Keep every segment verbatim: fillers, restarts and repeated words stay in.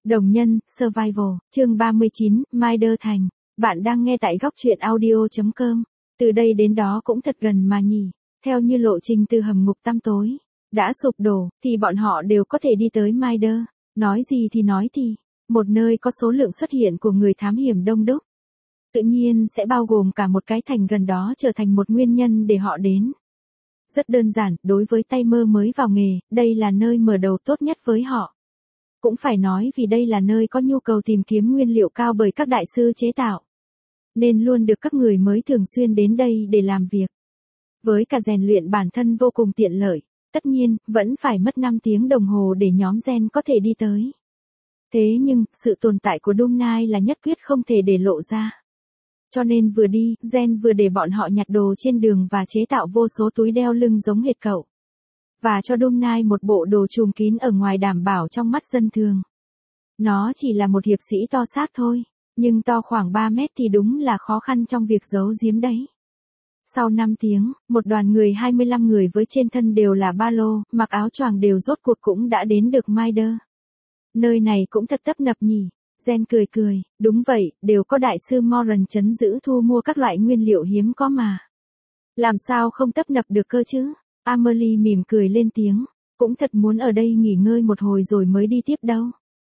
Đồng nhân, Survival, chương ba mươi chín, Mider Thành. Bạn đang nghe tại góc truyện audio chấm com. Từ đây đến đó cũng thật gần mà nhỉ. Theo như lộ trình từ hầm ngục tăm tối đã sụp đổ, thì bọn họ đều có thể đi tới Mider. Nói gì thì nói thì, một nơi có số lượng xuất hiện của người thám hiểm đông đúc, tự nhiên sẽ bao gồm cả một cái thành gần đó trở thành một nguyên nhân để họ đến. Rất đơn giản, đối với tay mơ mới vào nghề, đây là nơi mở đầu tốt nhất với họ. Cũng phải nói vì đây là nơi có nhu cầu tìm kiếm nguyên liệu cao bởi các đại sư chế tạo, nên luôn được các người mới thường xuyên đến đây để làm việc. Với cả rèn luyện bản thân vô cùng tiện lợi, tất nhiên, vẫn phải mất năm tiếng đồng hồ để nhóm Gen có thể đi tới. Thế nhưng, sự tồn tại của Doom Knight là nhất quyết không thể để lộ ra. Cho nên vừa đi, Gen vừa để bọn họ nhặt đồ trên đường và chế tạo vô số túi đeo lưng giống hệt cậu. Và cho Doom Knight một bộ đồ trùm kín ở ngoài đảm bảo trong mắt dân thường. Nó chỉ là một hiệp sĩ to xác thôi, nhưng to khoảng ba mét thì đúng là khó khăn trong việc giấu giếm đấy. Sau năm tiếng, một đoàn người hai mươi lăm người với trên thân đều là ba lô, mặc áo choàng đều rốt cuộc cũng đã đến được Mider. Nơi này cũng thật tấp nập nhỉ. Gen cười cười, đúng vậy, đều có đại sư Moran trấn giữ thu mua các loại nguyên liệu hiếm có mà. Làm sao không tấp nập được cơ chứ? Amelie mỉm cười lên tiếng, cũng thật muốn ở đây nghỉ ngơi một hồi rồi mới đi tiếp đâu.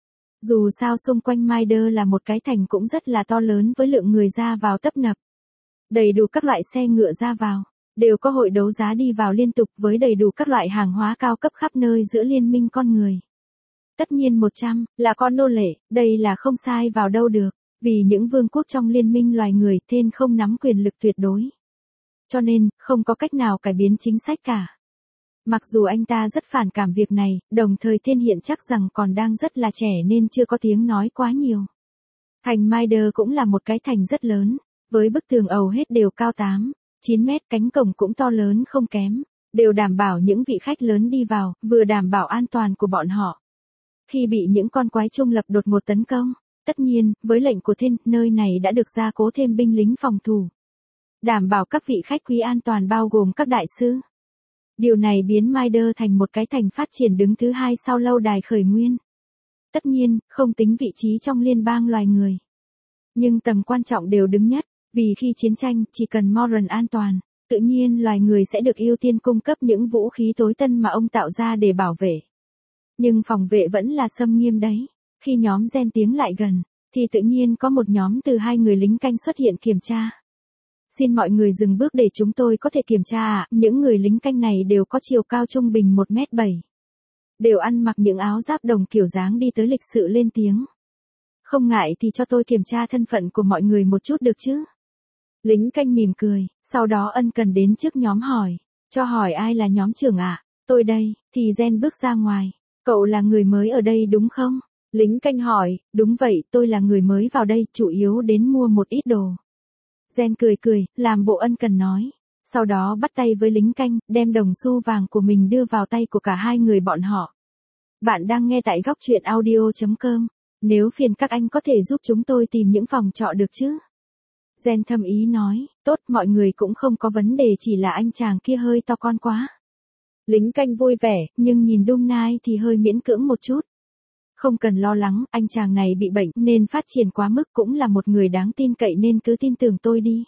Dù sao xung quanh Mider là một cái thành cũng rất là to lớn với lượng người ra vào tấp nập. Đầy đủ các loại xe ngựa ra vào, đều có hội đấu giá đi vào liên tục với đầy đủ các loại hàng hóa cao cấp khắp nơi giữa liên minh con người. Tất nhiên một trăm là con nô lệ, đây là không sai vào đâu được, vì những vương quốc trong liên minh loài người Thiên không nắm quyền lực tuyệt đối. Cho nên, không có cách nào cải biến chính sách cả. Mặc dù anh ta rất phản cảm việc này, đồng thời Thiên hiện chắc rằng còn đang rất là trẻ nên chưa có tiếng nói quá nhiều. Thành Mider cũng là một cái thành rất lớn, với bức tường ầu hết đều cao tám, chín mét, cánh cổng cũng to lớn không kém, đều đảm bảo những vị khách lớn đi vào, vừa đảm bảo an toàn của bọn họ. Khi bị những con quái trung lập đột ngột tấn công, tất nhiên, với lệnh của Thiên, nơi này đã được gia cố thêm binh lính phòng thủ. Đảm bảo các vị khách quý an toàn bao gồm các đại sư. Điều này biến Mider thành một cái thành phát triển đứng thứ hai sau lâu đài khởi nguyên. Tất nhiên, không tính vị trí trong liên bang loài người. Nhưng tầm quan trọng đều đứng nhất, vì khi chiến tranh, chỉ cần Moran an toàn, tự nhiên loài người sẽ được ưu tiên cung cấp những vũ khí tối tân mà ông tạo ra để bảo vệ. Nhưng phòng vệ vẫn là xâm nghiêm đấy. Khi nhóm Gen tiến lại gần, thì tự nhiên có một nhóm từ hai người lính canh xuất hiện kiểm tra. Xin mọi người dừng bước để chúng tôi có thể kiểm tra ạ. Những người lính canh này đều có chiều cao trung bình một mét bảy. Đều ăn mặc những áo giáp đồng kiểu dáng đi tới lịch sự lên tiếng. Không ngại thì cho tôi kiểm tra thân phận của mọi người một chút được chứ? Lính canh mỉm cười, sau đó ân cần đến trước nhóm hỏi. Cho hỏi ai là nhóm trưởng ạ? À? Tôi đây, thì Gen bước ra ngoài. Cậu là người mới ở đây đúng không? Lính canh hỏi, đúng vậy, tôi là người mới vào đây, chủ yếu đến mua một ít đồ. Gen cười cười, làm bộ ân cần nói. Sau đó bắt tay với lính canh, đem đồng xu vàng của mình đưa vào tay của cả hai người bọn họ. Bạn đang nghe tại góc truyện audio chấm com. Nếu phiền các anh có thể giúp chúng tôi tìm những phòng trọ được chứ? Gen thầm ý nói, tốt, mọi người cũng không có vấn đề, chỉ là anh chàng kia hơi to con quá. Lính canh vui vẻ, nhưng nhìn Doom Knight thì hơi miễn cưỡng một chút. Không cần lo lắng, anh chàng này bị bệnh nên phát triển quá mức, cũng là một người đáng tin cậy nên cứ tin tưởng tôi đi.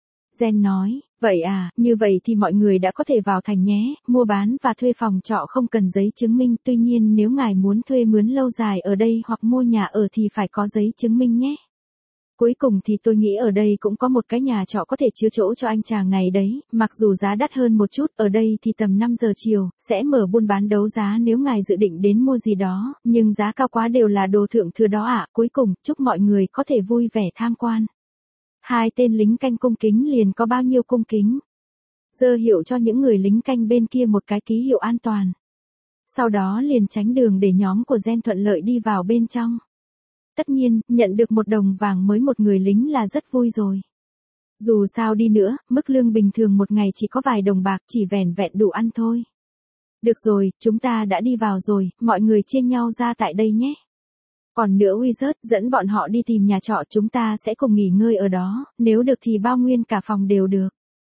Gen nói, vậy à, như vậy thì mọi người đã có thể vào thành nhé, mua bán và thuê phòng trọ không cần giấy chứng minh, tuy nhiên nếu ngài muốn thuê mướn lâu dài ở đây hoặc mua nhà ở thì phải có giấy chứng minh nhé. Cuối cùng thì tôi nghĩ ở đây cũng có một cái nhà trọ có thể chứa chỗ cho anh chàng này đấy, mặc dù giá đắt hơn một chút, ở đây thì tầm năm giờ chiều, sẽ mở buôn bán đấu giá nếu ngài dự định đến mua gì đó, nhưng giá cao quá đều là đồ thượng thừa đó ạ. Cuối cùng, chúc mọi người có thể vui vẻ tham quan. Hai tên lính canh cung kính liền có bao nhiêu cung kính. Giơ hiệu cho những người lính canh bên kia một cái ký hiệu an toàn. Sau đó liền tránh đường để nhóm của Gen thuận lợi đi vào bên trong. Tất nhiên, nhận được một đồng vàng mới một người lính là rất vui rồi. Dù sao đi nữa, mức lương bình thường một ngày chỉ có vài đồng bạc, chỉ vẻn vẹn đủ ăn thôi. Được rồi, chúng ta đã đi vào rồi, mọi người chia nhau ra tại đây nhé. Còn nữa Wizard, dẫn bọn họ đi tìm nhà trọ, chúng ta sẽ cùng nghỉ ngơi ở đó, nếu được thì bao nguyên cả phòng đều được.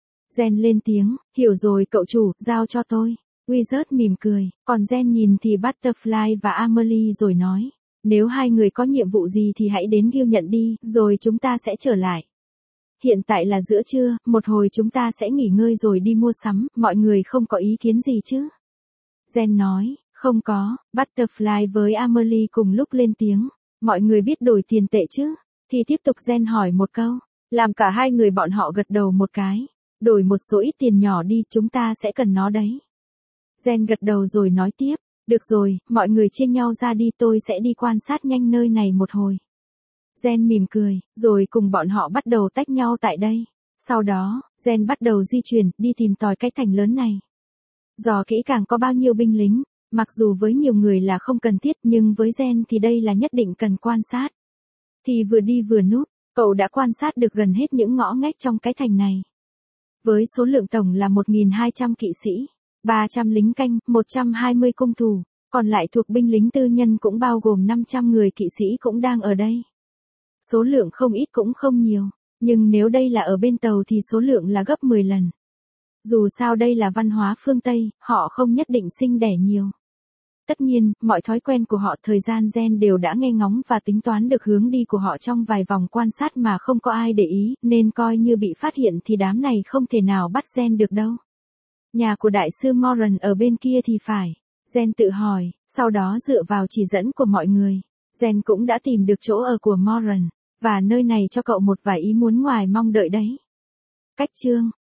Gen lên tiếng, hiểu rồi cậu chủ, giao cho tôi. Wizard mỉm cười, còn Gen nhìn thì Butterfly và Amelie rồi nói. Nếu hai người có nhiệm vụ gì thì hãy đến Guild nhận đi, rồi chúng ta sẽ trở lại. Hiện tại là giữa trưa, một hồi chúng ta sẽ nghỉ ngơi rồi đi mua sắm, mọi người không có ý kiến gì chứ? Jen nói, không có. Butterfly với Amelie cùng lúc lên tiếng. Mọi người biết đổi tiền tệ chứ? Thì tiếp tục Jen hỏi một câu. Làm cả hai người bọn họ gật đầu một cái. Đổi một số ít tiền nhỏ đi, chúng ta sẽ cần nó đấy. Jen gật đầu rồi nói tiếp. Được rồi, mọi người chia nhau ra đi, tôi sẽ đi quan sát nhanh nơi này một hồi. Jen mỉm cười, rồi cùng bọn họ bắt đầu tách nhau tại đây. Sau đó, Jen bắt đầu di chuyển, đi tìm tòi cái thành lớn này. Dò kỹ càng có bao nhiêu binh lính, mặc dù với nhiều người là không cần thiết nhưng với Jen thì đây là nhất định cần quan sát. Thì vừa đi vừa núp, cậu đã quan sát được gần hết những ngõ ngách trong cái thành này. Với số lượng tổng là một nghìn hai trăm kỵ sĩ, ba trăm lính canh, một trăm hai mươi cung thủ, còn lại thuộc binh lính tư nhân cũng bao gồm năm trăm người kỵ sĩ cũng đang ở đây. Số lượng không ít cũng không nhiều, nhưng nếu đây là ở bên tàu thì số lượng là gấp mười lần. Dù sao đây là văn hóa phương Tây, họ không nhất định sinh đẻ nhiều. Tất nhiên, mọi thói quen của họ thời gian Jen đều đã nghe ngóng và tính toán được hướng đi của họ trong vài vòng quan sát mà không có ai để ý, nên coi như bị phát hiện thì đám này không thể nào bắt Jen được đâu. Nhà của đại sư Moran ở bên kia thì phải. Jen tự hỏi, sau đó dựa vào chỉ dẫn của mọi người. Jen cũng đã tìm được chỗ ở của Moran, và nơi này cho cậu một vài ý muốn ngoài mong đợi đấy. Cách chương